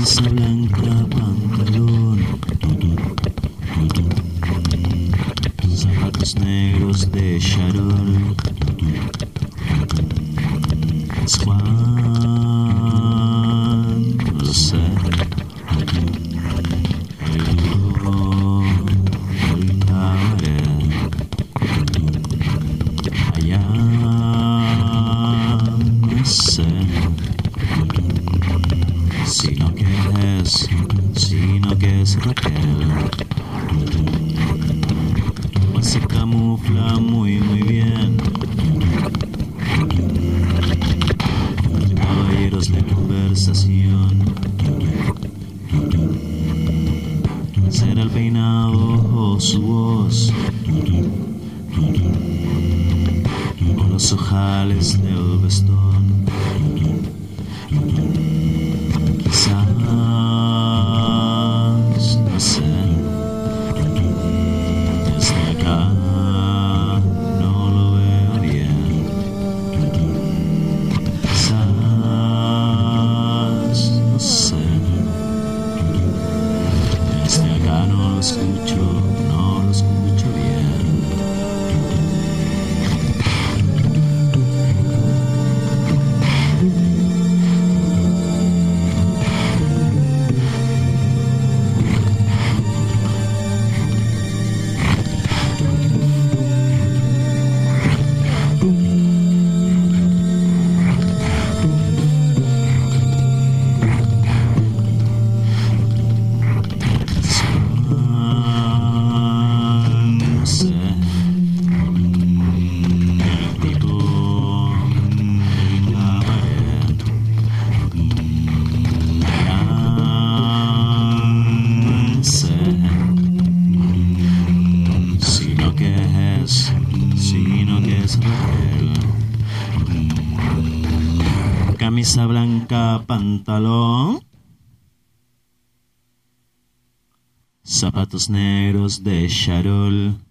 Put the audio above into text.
Camisa blanca, pantalón, zapatos negros de charol. Es Juan José. Allá no sé, sino que es Raquel. Se camufla muy bien. Caballeros de conversación. Será el peinado o su voz, o los ojales del vestón. Quizás, no sé, desde acá no lo veo bien. Quizás, no sé, desde acá no lo escucho bien. Sino que es Raquel. Camisa blanca, pantalón, zapatos negros de charol.